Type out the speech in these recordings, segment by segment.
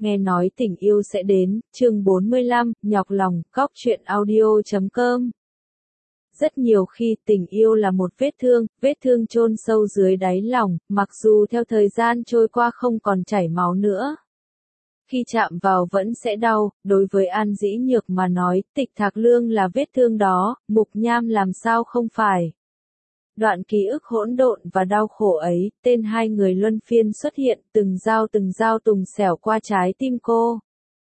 Nghe nói tình yêu sẽ đến, chương 45, nhọc lòng, cóc truyện audio.com. Rất nhiều khi tình yêu là một vết thương chôn sâu dưới đáy lòng, mặc dù theo thời gian trôi qua không còn chảy máu nữa. Khi chạm vào vẫn sẽ đau, đối với An Dĩ Nhược mà nói, Tịch Thạc Lương là vết thương đó, Mục Nham làm sao không phải. Đoạn ký ức hỗn độn và đau khổ ấy, tên hai người luân phiên xuất hiện, từng dao tùng xẻo qua trái tim cô.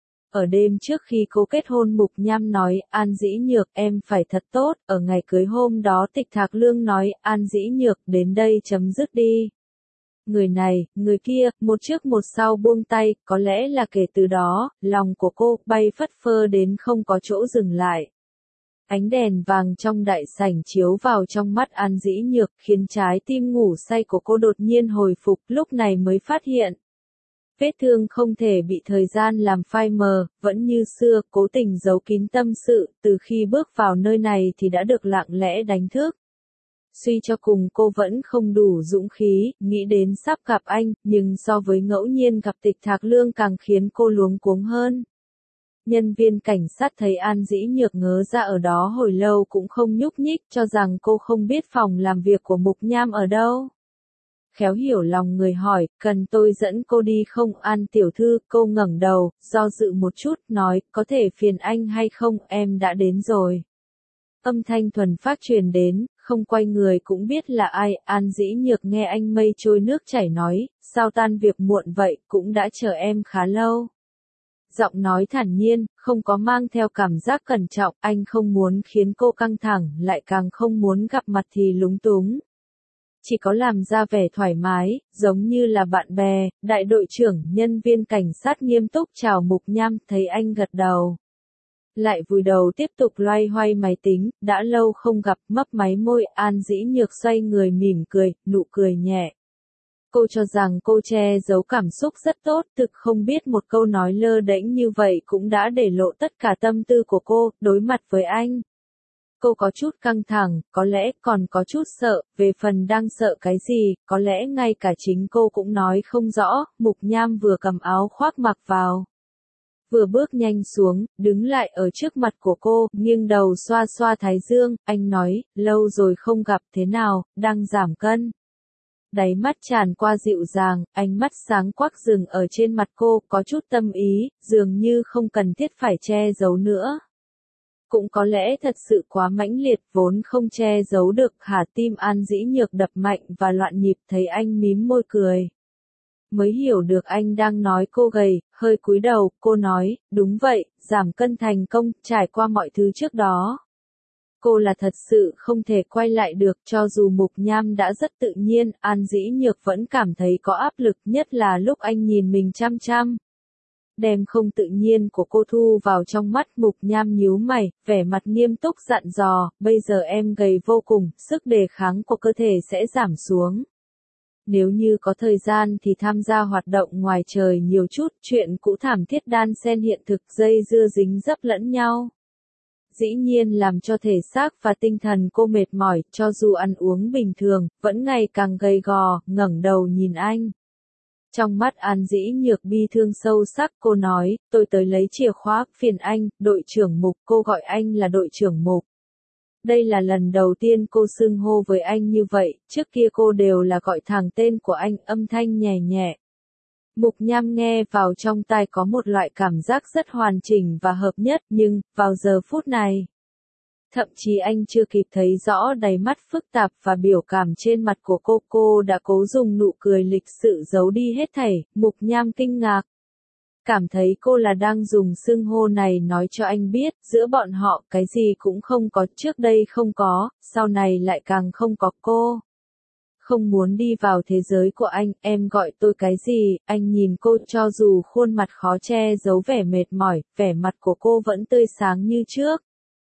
Ở đêm trước khi cô kết hôn Mục Nham nói, An Dĩ Nhược em phải thật tốt, ở ngày cưới hôm đó Tịch Thạc Lương nói, An Dĩ Nhược đến đây chấm dứt đi. Người này, người kia, một trước một sau buông tay, có lẽ là kể từ đó, lòng của cô bay phất phơ đến không có chỗ dừng lại. Ánh đèn vàng trong đại sảnh chiếu vào trong mắt An Dĩ Nhược khiến trái tim ngủ say của cô đột nhiên hồi phục, lúc này mới phát hiện. Vết thương không thể bị thời gian làm phai mờ, vẫn như xưa, cố tình giấu kín tâm sự, từ khi bước vào nơi này thì đã được lặng lẽ đánh thức. Suy cho cùng cô vẫn không đủ dũng khí, nghĩ đến sắp gặp anh, nhưng so với ngẫu nhiên gặp Tịch Thạc Lương càng khiến cô luống cuống hơn. Nhân viên cảnh sát thấy An Dĩ Nhược ngớ ra ở đó hồi lâu cũng không nhúc nhích, cho rằng cô không biết phòng làm việc của Mục Nham ở đâu. Khéo hiểu lòng người hỏi, cần tôi dẫn cô đi không? An tiểu thư, cô ngẩng đầu, do dự một chút, nói, có thể phiền anh hay không, em đã đến rồi. Âm thanh thuần phác truyền đến, không quay người cũng biết là ai. An Dĩ Nhược nghe anh mây trôi nước chảy nói, sao tan việc muộn vậy, cũng đã chờ em khá lâu. Giọng nói thản nhiên, không có mang theo cảm giác cẩn trọng, anh không muốn khiến cô căng thẳng, lại càng không muốn gặp mặt thì lúng túng. Chỉ có làm ra vẻ thoải mái, giống như là bạn bè. Đại đội trưởng, nhân viên cảnh sát nghiêm túc chào Mục Nham, thấy anh gật đầu. Lại vùi đầu tiếp tục loay hoay máy tính, đã lâu không gặp, mấp máy môi. An Dĩ Nhược xoay người mỉm cười, nụ cười nhẹ. Cô cho rằng cô che giấu cảm xúc rất tốt, thực không biết một câu nói lơ đễnh như vậy cũng đã để lộ tất cả tâm tư của cô, đối mặt với anh. Cô có chút căng thẳng, có lẽ còn có chút sợ, về phần đang sợ cái gì, có lẽ ngay cả chính cô cũng nói không rõ. Mục Nham vừa cầm áo khoác mặc vào, vừa bước nhanh xuống, đứng lại ở trước mặt của cô, nghiêng đầu xoa xoa thái dương, anh nói, lâu rồi không gặp, thế nào, đang giảm cân. Đáy mắt tràn qua dịu dàng, ánh mắt sáng quắc dừng ở trên mặt cô, có chút tâm ý, dường như không cần thiết phải che giấu nữa. Cũng có lẽ thật sự quá mãnh liệt, vốn không che giấu được, hả? Tim An Dĩ Nhược đập mạnh và loạn nhịp, thấy anh mím môi cười. Mới hiểu được anh đang nói cô gầy, hơi cúi đầu, cô nói, đúng vậy, giảm cân thành công, trải qua mọi thứ trước đó. Cô là thật sự không thể quay lại được, cho dù Mục Nham đã rất tự nhiên, An Dĩ Nhược vẫn cảm thấy có áp lực, nhất là lúc anh nhìn mình chăm chăm. Đem không tự nhiên của cô thu vào trong mắt. Mục Nham nhíu mày, vẻ mặt nghiêm túc dặn dò, bây giờ em gầy vô cùng, sức đề kháng của cơ thể sẽ giảm xuống. Nếu như có thời gian thì tham gia hoạt động ngoài trời nhiều chút, chuyện cũ thảm thiết đan xen hiện thực, dây dưa dính dấp lẫn nhau. Dĩ nhiên làm cho thể xác và tinh thần cô mệt mỏi, cho dù ăn uống bình thường, vẫn ngày càng gầy gò, ngẩng đầu nhìn anh. Trong mắt An Dĩ Nhược bi thương sâu sắc, cô nói, tôi tới lấy chìa khóa, phiền anh, đội trưởng Mục, cô gọi anh là đội trưởng Mục. Đây là lần đầu tiên cô xưng hô với anh như vậy, trước kia cô đều là gọi thẳng tên của anh, âm thanh nhẹ nhẹ. Mục Nham nghe vào trong tai có một loại cảm giác rất hoàn chỉnh và hợp nhất, nhưng, vào giờ phút này, thậm chí anh chưa kịp thấy rõ đáy mắt phức tạp và biểu cảm trên mặt của cô đã cố dùng nụ cười lịch sự giấu đi hết thảy. Mục Nham kinh ngạc. Cảm thấy cô là đang dùng xưng hô này nói cho anh biết, giữa bọn họ cái gì cũng không có, trước đây không có, sau này lại càng không có. Cô không muốn đi vào thế giới của anh, em gọi tôi cái gì? Anh nhìn cô, cho dù khuôn mặt khó che giấu vẻ mệt mỏi, vẻ mặt của cô vẫn tươi sáng như trước.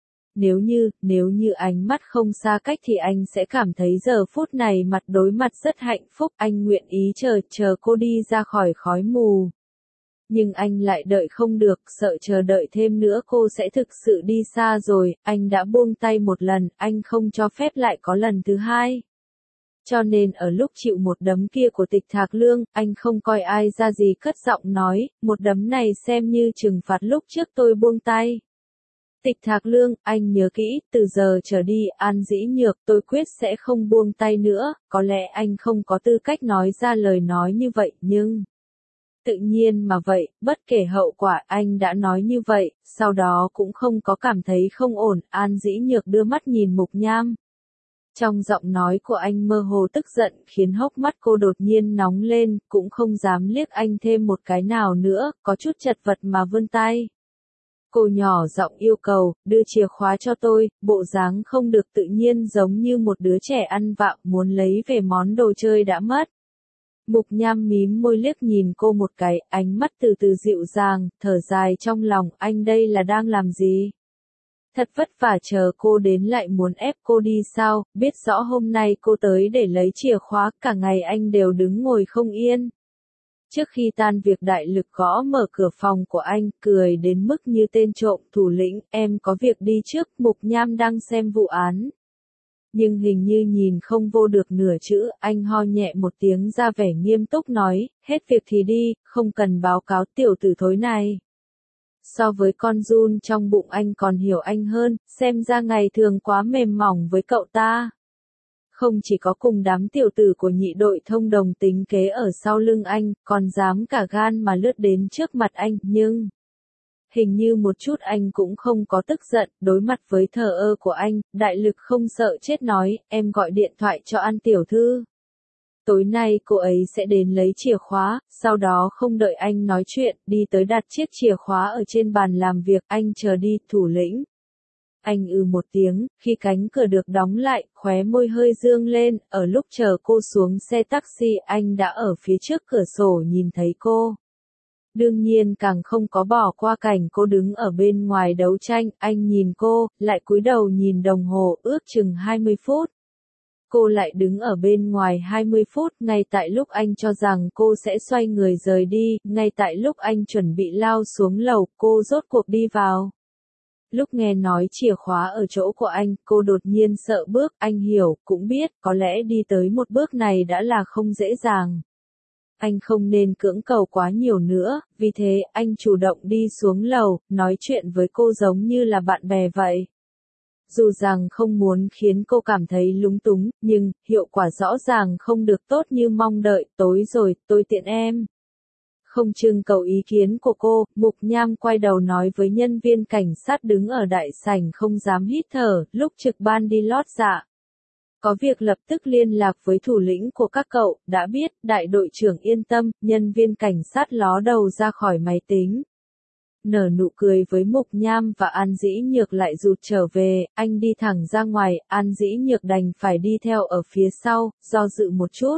Nếu như ánh mắt không xa cách thì anh sẽ cảm thấy giờ phút này mặt đối mặt rất hạnh phúc, anh nguyện ý chờ cô đi ra khỏi khói mù. Nhưng anh lại đợi không được, sợ chờ đợi thêm nữa cô sẽ thực sự đi xa rồi, anh đã buông tay một lần, anh không cho phép lại có lần thứ hai. Cho nên ở lúc chịu một đấm kia của Tịch Thạc Lương, anh không coi ai ra gì, cất giọng nói, một đấm này xem như trừng phạt lúc trước tôi buông tay. Tịch Thạc Lương, anh nhớ kỹ, từ giờ trở đi, An Dĩ Nhược, tôi quyết sẽ không buông tay nữa, có lẽ anh không có tư cách nói ra lời nói như vậy, nhưng... Tự nhiên mà vậy, bất kể hậu quả, anh đã nói như vậy, sau đó cũng không có cảm thấy không ổn, An Dĩ Nhược đưa mắt nhìn Mục Nham. Trong giọng nói của anh mơ hồ tức giận, khiến hốc mắt cô đột nhiên nóng lên, cũng không dám liếc anh thêm một cái nào nữa, có chút chật vật mà vươn tay. Cô nhỏ giọng yêu cầu, đưa chìa khóa cho tôi, bộ dáng không được tự nhiên giống như một đứa trẻ ăn vạ muốn lấy về món đồ chơi đã mất. Mục Nham mím môi liếc nhìn cô một cái, ánh mắt từ từ dịu dàng, thở dài trong lòng, anh đây là đang làm gì? Thật vất vả chờ cô đến lại muốn ép cô đi sao, biết rõ hôm nay cô tới để lấy chìa khóa, cả ngày anh đều đứng ngồi không yên. Trước khi tan việc Đại Lực gõ mở cửa phòng của anh, cười đến mức như tên trộm, thủ lĩnh, em có việc đi trước, Mục Nham đang xem vụ án. Nhưng hình như nhìn không vô được nửa chữ, anh ho nhẹ một tiếng ra vẻ nghiêm túc nói, hết việc thì đi, không cần báo cáo tiểu tử thối này. So với con giun trong bụng anh còn hiểu anh hơn, xem ra ngày thường quá mềm mỏng với cậu ta. Không chỉ có cùng đám tiểu tử của nhị đội thông đồng tính kế ở sau lưng anh, còn dám cả gan mà lướt đến trước mặt anh, nhưng... Hình như một chút anh cũng không có tức giận, đối mặt với thờ ơ của anh, Đại Lực không sợ chết nói, em gọi điện thoại cho An tiểu thư. Tối nay cô ấy sẽ đến lấy chìa khóa, sau đó không đợi anh nói chuyện, đi tới đặt chiếc chìa khóa ở trên bàn làm việc, anh chờ đi, thủ lĩnh. Anh một tiếng, khi cánh cửa được đóng lại, khóe môi hơi dương lên, ở lúc chờ cô xuống xe taxi, anh đã ở phía trước cửa sổ nhìn thấy cô. Đương nhiên càng không có bỏ qua cảnh cô đứng ở bên ngoài đấu tranh, anh nhìn cô, lại cúi đầu nhìn đồng hồ, ước chừng 20 phút. Cô lại đứng ở bên ngoài 20 phút, ngay tại lúc anh cho rằng cô sẽ xoay người rời đi, ngay tại lúc anh chuẩn bị lao xuống lầu, cô rốt cuộc đi vào. Lúc nghe nói chìa khóa ở chỗ của anh, cô đột nhiên sợ bước, anh hiểu, cũng biết, có lẽ đi tới một bước này đã là không dễ dàng. Anh không nên cưỡng cầu quá nhiều nữa, vì thế, anh chủ động đi xuống lầu, nói chuyện với cô giống như là bạn bè vậy. Dù rằng không muốn khiến cô cảm thấy lúng túng, nhưng, hiệu quả rõ ràng không được tốt như mong đợi, tối rồi, tôi tiện em. Không trưng cầu ý kiến của cô, Mục Nham quay đầu nói với nhân viên cảnh sát đứng ở đại sảnh không dám hít thở, lúc trực ban đi lót dạ. Có việc lập tức liên lạc với thủ lĩnh của các cậu, đã biết, đại đội trưởng yên tâm, nhân viên cảnh sát ló đầu ra khỏi máy tính. Nở nụ cười với Mục Nham và An Dĩ Nhược lại rụt trở về, anh đi thẳng ra ngoài, An Dĩ Nhược đành phải đi theo ở phía sau, do dự một chút.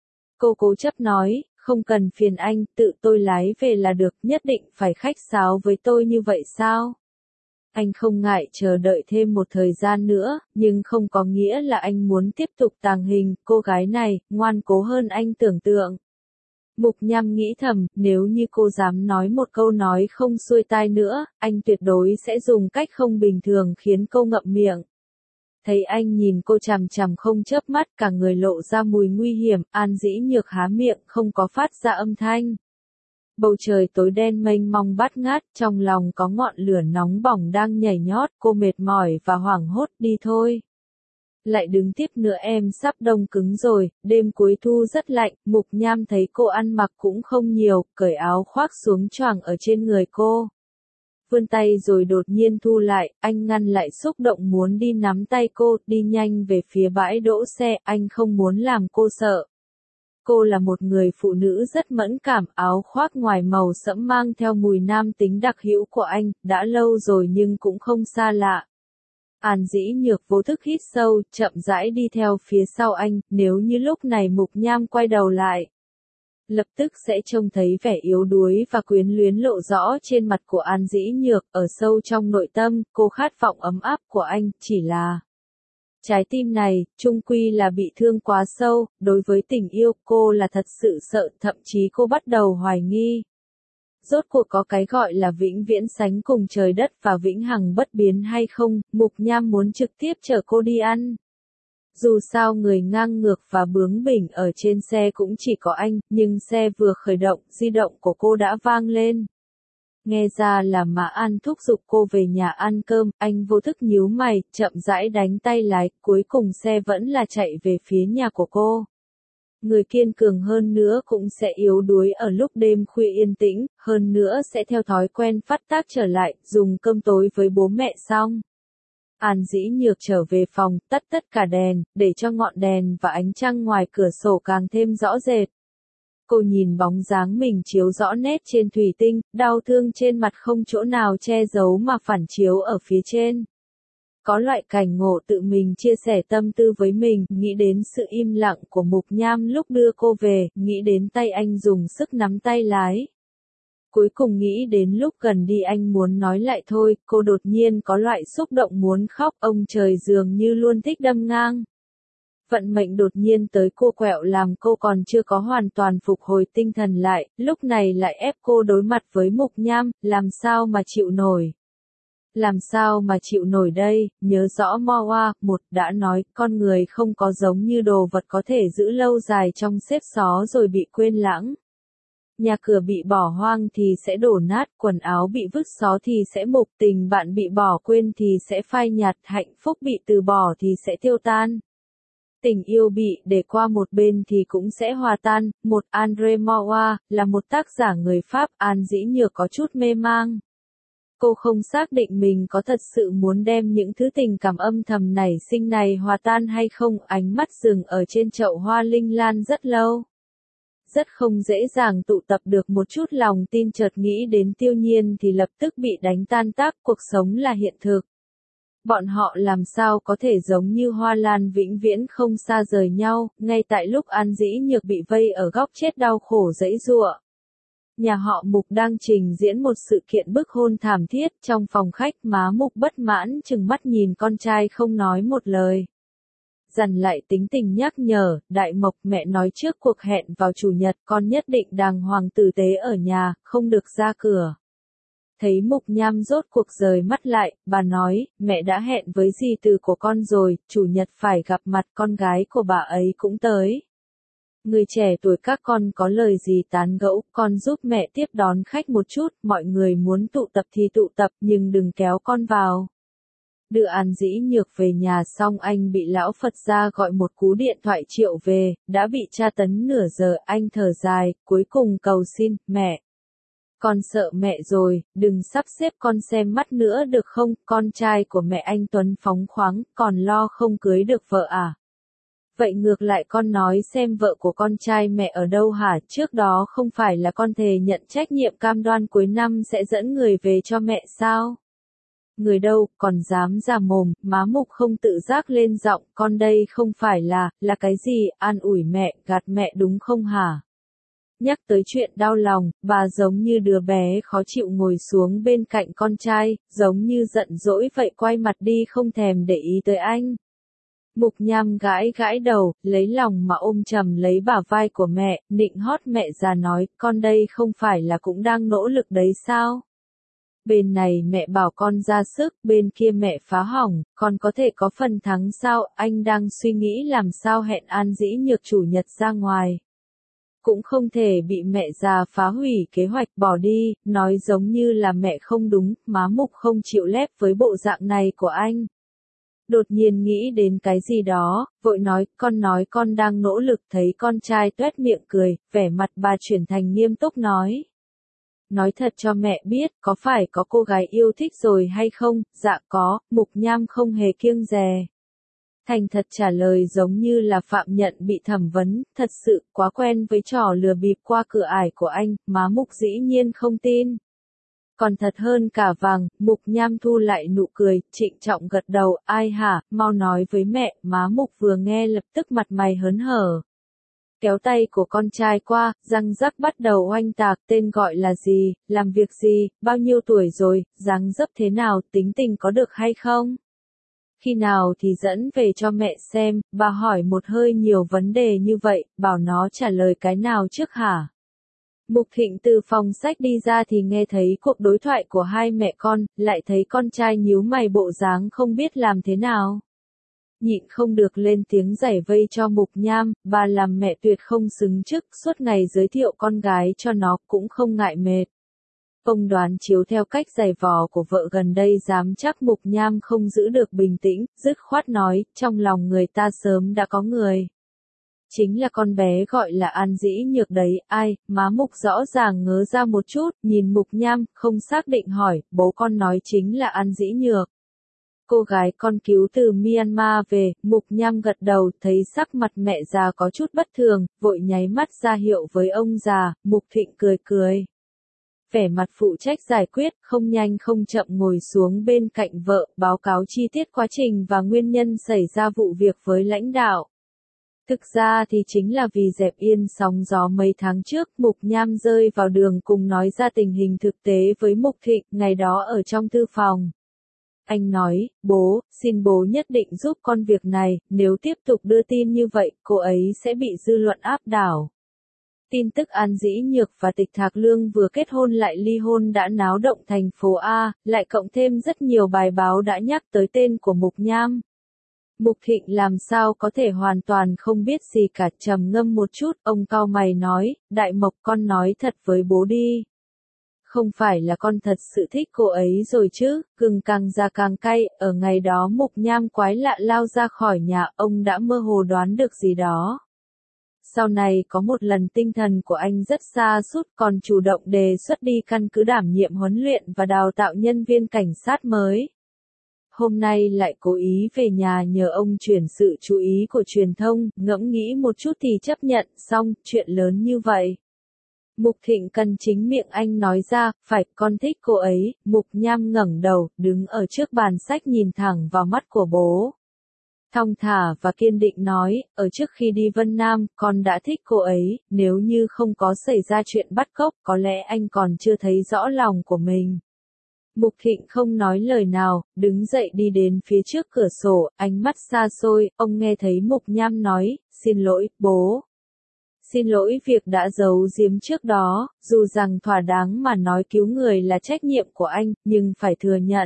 Cô cố chấp nói, không cần phiền anh, tự tôi lái về là được, nhất định phải khách sáo với tôi như vậy sao? Anh không ngại chờ đợi thêm một thời gian nữa, nhưng không có nghĩa là anh muốn tiếp tục tàng hình, cô gái này, ngoan cố hơn anh tưởng tượng. Mục Nham nghĩ thầm, nếu như cô dám nói một câu nói không xuôi tai nữa, anh tuyệt đối sẽ dùng cách không bình thường khiến cô ngậm miệng. Thấy anh nhìn cô chằm chằm không chớp mắt, cả người lộ ra mùi nguy hiểm, An Dĩ Nhược há miệng không có phát ra âm thanh. Bầu trời tối đen mênh mông bát ngát, trong lòng có ngọn lửa nóng bỏng đang nhảy nhót, cô mệt mỏi và hoảng hốt, đi thôi. Lại đứng tiếp nữa em sắp đông cứng rồi, đêm cuối thu rất lạnh, Mục Nham thấy cô ăn mặc cũng không nhiều, cởi áo khoác xuống choàng ở trên người cô. Vươn tay rồi đột nhiên thu lại, anh ngăn lại xúc động muốn đi nắm tay cô, đi nhanh về phía bãi đỗ xe, anh không muốn làm cô sợ. Cô là một người phụ nữ rất mẫn cảm, áo khoác ngoài màu sẫm mang theo mùi nam tính đặc hữu của anh, đã lâu rồi nhưng cũng không xa lạ. An Dĩ Nhược vô thức hít sâu, chậm rãi đi theo phía sau anh, nếu như lúc này Mục Nham quay đầu lại. Lập tức sẽ trông thấy vẻ yếu đuối và quyến luyến lộ rõ trên mặt của An Dĩ Nhược, ở sâu trong nội tâm, cô khát vọng ấm áp của anh, chỉ là... Trái tim này, chung quy là bị thương quá sâu, đối với tình yêu, cô là thật sự sợ, thậm chí cô bắt đầu hoài nghi. Rốt cuộc có cái gọi là vĩnh viễn sánh cùng trời đất và vĩnh hằng bất biến hay không, Mục Nham muốn trực tiếp chở cô đi ăn. Dù sao người ngang ngược và bướng bỉnh ở trên xe cũng chỉ có anh, nhưng xe vừa khởi động, di động của cô đã vang lên. Nghe ra là Mã An thúc giục cô về nhà ăn cơm, anh vô thức nhíu mày, chậm rãi đánh tay lái, cuối cùng xe vẫn là chạy về phía nhà của cô. Người kiên cường hơn nữa cũng sẽ yếu đuối ở lúc đêm khuya yên tĩnh, hơn nữa sẽ theo thói quen phát tác trở lại, dùng cơm tối với bố mẹ xong. An Dĩ Nhược trở về phòng, tắt tất cả đèn, để cho ngọn đèn và ánh trăng ngoài cửa sổ càng thêm rõ rệt. Cô nhìn bóng dáng mình chiếu rõ nét trên thủy tinh, đau thương trên mặt không chỗ nào che giấu mà phản chiếu ở phía trên. Có loại cảnh ngộ tự mình chia sẻ tâm tư với mình, nghĩ đến sự im lặng của Mục Nham lúc đưa cô về, nghĩ đến tay anh dùng sức nắm tay lái. Cuối cùng nghĩ đến lúc gần đi anh muốn nói lại thôi, cô đột nhiên có loại xúc động muốn khóc, ông trời dường như luôn thích đâm ngang. Vận mệnh đột nhiên tới cô quẹo làm cô còn chưa có hoàn toàn phục hồi tinh thần lại, lúc này lại ép cô đối mặt với Mục Nham, làm sao mà chịu nổi. Làm sao mà chịu nổi đây, nhớ rõ Moa, một đã nói, con người không có giống như đồ vật có thể giữ lâu dài trong xếp xó rồi bị quên lãng. Nhà cửa bị bỏ hoang thì sẽ đổ nát, quần áo bị vứt xó thì sẽ mục, tình bạn bị bỏ quên thì sẽ phai nhạt, hạnh phúc bị từ bỏ thì sẽ tiêu tan. Tình yêu bị để qua một bên thì cũng sẽ hòa tan. Một Andre Moa, là một tác giả người Pháp, An Dĩ Nhược có chút mê mang. Cô không xác định mình có thật sự muốn đem những thứ tình cảm âm thầm nảy sinh này hòa tan hay không, ánh mắt dừng ở trên chậu hoa linh lan rất lâu. Rất không dễ dàng tụ tập được một chút lòng tin, chợt nghĩ đến Tiêu Nhiên thì lập tức bị đánh tan tác, cuộc sống là hiện thực. Bọn họ làm sao có thể giống như hoa lan vĩnh viễn không xa rời nhau, ngay tại lúc An Dĩ Nhược bị vây ở góc chết đau khổ giãy giụa. Nhà họ Mục đang trình diễn một sự kiện bức hôn thảm thiết, trong phòng khách má Mục bất mãn chừng mắt nhìn con trai không nói một lời. Dằn lại tính tình nhắc nhở, Đại Mộc, mẹ nói trước cuộc hẹn vào chủ nhật con nhất định đàng hoàng tử tế ở nhà, không được ra cửa. Thấy Mục Nham rốt cuộc rời mắt lại, bà nói, mẹ đã hẹn với dì từ của con rồi, chủ nhật phải gặp mặt, con gái của bà ấy cũng tới. Người trẻ tuổi các con có lời gì tán gẫu, con giúp mẹ tiếp đón khách một chút, mọi người muốn tụ tập thì tụ tập nhưng đừng kéo con vào. Đưa An Dĩ Nhược về nhà xong anh bị lão Phật gia gọi một cú điện thoại triệu về, đã bị tra tấn nửa giờ, anh thở dài, cuối cùng cầu xin, mẹ. Con sợ mẹ rồi, đừng sắp xếp con xem mắt nữa được không, con trai của mẹ anh Tuấn phóng khoáng, còn lo không cưới được vợ à? Vậy ngược lại con nói xem vợ của con trai mẹ ở đâu hả, trước đó không phải là con thề nhận trách nhiệm cam đoan cuối năm sẽ dẫn người về cho mẹ sao? Người đâu, còn dám ra mồm, má Mục không tự giác lên giọng, con đây không phải là cái gì, an ủi mẹ, gạt mẹ đúng không hả? Nhắc tới chuyện đau lòng, bà giống như đứa bé khó chịu ngồi xuống bên cạnh con trai, giống như giận dỗi vậy quay mặt đi không thèm để ý tới anh. Mục Nham gãi gãi đầu, lấy lòng mà ôm chầm lấy bả vai của mẹ, nịnh hót mẹ già nói, con đây không phải là cũng đang nỗ lực đấy sao? Bên này mẹ bảo con ra sức, bên kia mẹ phá hỏng, con có thể có phần thắng sao? Anh đang suy nghĩ làm sao hẹn An Dĩ Nhược chủ nhật ra ngoài. Cũng không thể bị mẹ già phá hủy kế hoạch bỏ đi, nói giống như là mẹ không đúng, má Mục không chịu lép với bộ dạng này của anh. Đột nhiên nghĩ đến cái gì đó, vội nói con đang nỗ lực, thấy con trai tuét miệng cười, vẻ mặt bà chuyển thành nghiêm túc nói. Nói thật cho mẹ biết, có phải có cô gái yêu thích rồi hay không? Dạ có, Mục Nham không hề kiêng dè. Thành thật trả lời giống như là phạm nhận bị thẩm vấn, thật sự quá quen với trò lừa bịp qua cửa ải của anh, má Mục dĩ nhiên không tin. Còn thật hơn cả vàng, Mục Nham thu lại nụ cười, trịnh trọng gật đầu, ai hả, mau nói với mẹ, má Mục vừa nghe lập tức mặt mày hớn hở. Kéo tay của con trai qua, răng rắc bắt đầu oanh tạc, tên gọi là gì, làm việc gì, bao nhiêu tuổi rồi, dáng dấp thế nào, tính tình có được hay không? Khi nào thì dẫn về cho mẹ xem, bà hỏi một hơi nhiều vấn đề như vậy, bảo nó trả lời cái nào trước hả? Mục Thịnh từ phòng sách đi ra thì nghe thấy cuộc đối thoại của hai mẹ con, lại thấy con trai nhíu mày bộ dáng không biết làm thế nào. nhịn không được lên tiếng giải vây cho Mục Nham, bà làm mẹ tuyệt không xứng chức, suốt ngày giới thiệu con gái cho nó cũng không ngại mệt. Ông đoán chiếu theo cách giày vò của vợ gần đây dám chắc Mục Nham không giữ được bình tĩnh, dứt khoát nói, trong lòng người ta sớm đã có người. Chính là con bé gọi là An Dĩ Nhược đấy, ai, má Mục rõ ràng ngớ ra một chút, nhìn Mục Nham, không xác định hỏi, bố con nói chính là An Dĩ Nhược. Cô gái con cứu từ Myanmar về, Mục Nham gật đầu, thấy sắc mặt mẹ già có chút bất thường, vội nháy mắt ra hiệu với ông già, Mục Thịnh cười cười. Vẻ mặt phụ trách giải quyết, không nhanh không chậm ngồi xuống bên cạnh vợ, báo cáo chi tiết quá trình và nguyên nhân xảy ra vụ việc với lãnh đạo. Thực ra thì chính là vì dẹp yên sóng gió mấy tháng trước, Mục Nham rơi vào đường cùng nói ra tình hình thực tế với Mục Thịnh, ngày đó ở trong thư phòng. Anh nói, bố, xin bố nhất định giúp con việc này, nếu tiếp tục đưa tin như vậy, cô ấy sẽ bị dư luận áp đảo. Tin tức An Dĩ Nhược và Tịch Thạc Lương vừa kết hôn lại ly hôn đã náo động thành phố A, lại cộng thêm rất nhiều bài báo đã nhắc tới tên của Mục Nham. Mục Thịnh làm sao có thể hoàn toàn không biết gì cả, trầm ngâm một chút, ông cau mày nói, Đại Mộc con nói thật với bố đi. Không phải là con thật sự thích cô ấy rồi chứ, gừng càng già càng cay, ở ngày đó Mục Nham quái lạ lao ra khỏi nhà, ông đã mơ hồ đoán được gì đó. Sau này có một lần tinh thần của anh rất sa sút, còn chủ động đề xuất đi căn cứ đảm nhiệm huấn luyện và đào tạo nhân viên cảnh sát mới. Hôm nay lại cố ý về nhà nhờ ông chuyển sự chú ý của truyền thông, ngẫm nghĩ một chút thì chấp nhận, xong, chuyện lớn như vậy. Mục Thịnh cần chính miệng anh nói ra, phải, con thích cô ấy. Mục Nham ngẩng đầu, đứng ở trước bàn sách nhìn thẳng vào mắt của bố. Thong thả và kiên định nói, ở trước khi đi Vân Nam, con đã thích cô ấy, nếu như không có xảy ra chuyện bắt cóc, có lẽ anh còn chưa thấy rõ lòng của mình. Mục Thịnh không nói lời nào, đứng dậy đi đến phía trước cửa sổ, ánh mắt xa xôi, ông nghe thấy Mục Nham nói, xin lỗi, bố. Xin lỗi việc đã giấu giếm trước đó, dù rằng thỏa đáng mà nói cứu người là trách nhiệm của anh, nhưng phải thừa nhận.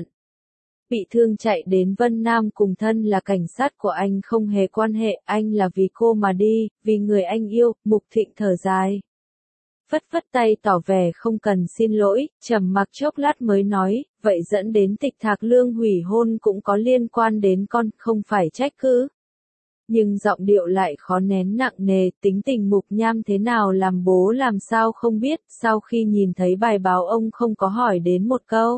Bị thương chạy đến Vân Nam cùng thân là cảnh sát của anh không hề quan hệ, anh là vì cô mà đi, vì người anh yêu, Mục Thịnh thở dài. Phất phất tay tỏ vẻ không cần xin lỗi, trầm mặc chốc lát mới nói, vậy dẫn đến Tịch Thạc Lương hủy hôn cũng có liên quan đến con, không phải trách cứ. Nhưng giọng điệu lại khó nén nặng nề, tính tình Mục Nham thế nào làm bố làm sao không biết, sau khi nhìn thấy bài báo ông không có hỏi đến một câu.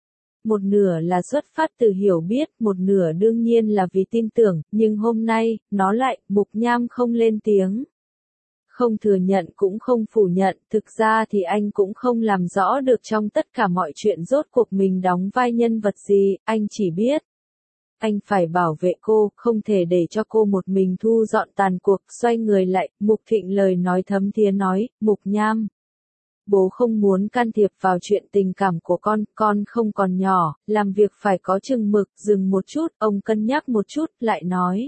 Một nửa là xuất phát từ hiểu biết, một nửa đương nhiên là vì tin tưởng, nhưng hôm nay, nó lại, Mục Nham không lên tiếng. Không thừa nhận cũng không phủ nhận, thực ra thì anh cũng không làm rõ được trong tất cả mọi chuyện rốt cuộc mình đóng vai nhân vật gì, anh chỉ biết. Anh phải bảo vệ cô, không thể để cho cô một mình thu dọn tàn cuộc, xoay người lại, Mục Thịnh lời nói thấm thía nói, Mục Nham. Bố không muốn can thiệp vào chuyện tình cảm của con không còn nhỏ, làm việc phải có chừng mực, dừng một chút, ông cân nhắc một chút, lại nói.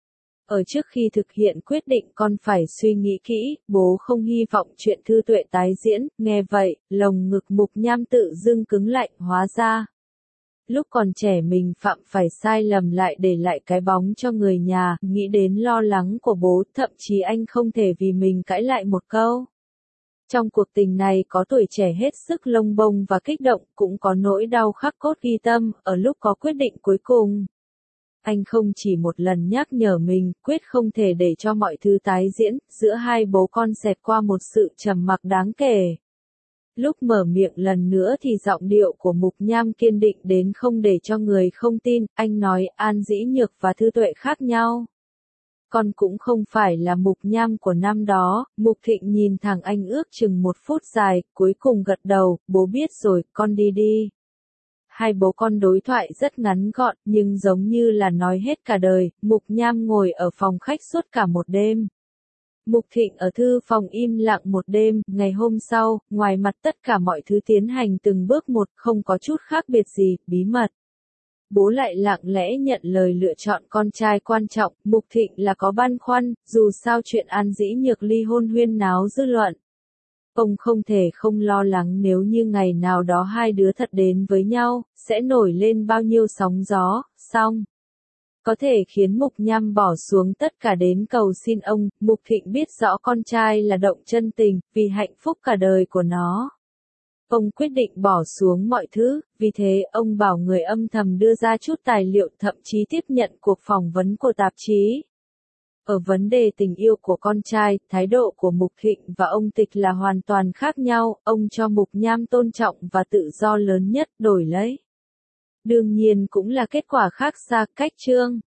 Ở trước khi thực hiện quyết định con phải suy nghĩ kỹ, bố không hy vọng chuyện Thư Tuệ tái diễn, nghe vậy, lồng ngực Mục Nham tự dưng cứng lạnh, hóa ra. Lúc còn trẻ mình phạm phải sai lầm lại để lại cái bóng cho người nhà, nghĩ đến lo lắng của bố, thậm chí anh không thể vì mình cãi lại một câu. Trong cuộc tình này có tuổi trẻ hết sức lông bông và kích động, cũng có nỗi đau khắc cốt ghi tâm, ở lúc có quyết định cuối cùng. Anh không chỉ một lần nhắc nhở mình, quyết không thể để cho mọi thứ tái diễn, giữa hai bố con xẹt qua một sự trầm mặc đáng kể. Lúc mở miệng lần nữa thì giọng điệu của Mục Nham kiên định đến không để cho người không tin, anh nói An Dĩ Nhược và Thư Tuệ khác nhau. Con cũng không phải là Mục Nham của năm đó, Mục Thịnh nhìn thẳng anh ước chừng một phút dài, cuối cùng gật đầu, bố biết rồi, con đi đi. Hai bố con đối thoại rất ngắn gọn, nhưng giống như là nói hết cả đời, Mục Nham ngồi ở phòng khách suốt cả một đêm. Mục Thịnh ở thư phòng im lặng một đêm, ngày hôm sau, ngoài mặt tất cả mọi thứ tiến hành từng bước một, không có chút khác biệt gì, bí mật. Bố lại lặng lẽ nhận lời lựa chọn con trai quan trọng, Mục Thịnh là có băn khoăn, dù sao chuyện An Dĩ Nhược ly hôn huyên náo dư luận. Ông không thể không lo lắng nếu như ngày nào đó hai đứa thật đến với nhau, sẽ nổi lên bao nhiêu sóng gió, xong. có thể khiến Mục Nham bỏ xuống tất cả đến cầu xin ông. Mục Thịnh biết rõ con trai là động chân tình, vì hạnh phúc cả đời của nó. Ông quyết định bỏ xuống mọi thứ, vì thế ông bảo người âm thầm đưa ra chút tài liệu, thậm chí tiếp nhận cuộc phỏng vấn của tạp chí. Ở vấn đề tình yêu của con trai, thái độ của Mục Thịnh và ông Tịch là hoàn toàn khác nhau, ông cho Mục Nham tôn trọng và tự do lớn nhất, đổi lấy. Đương nhiên cũng là kết quả khác xa cách Trương.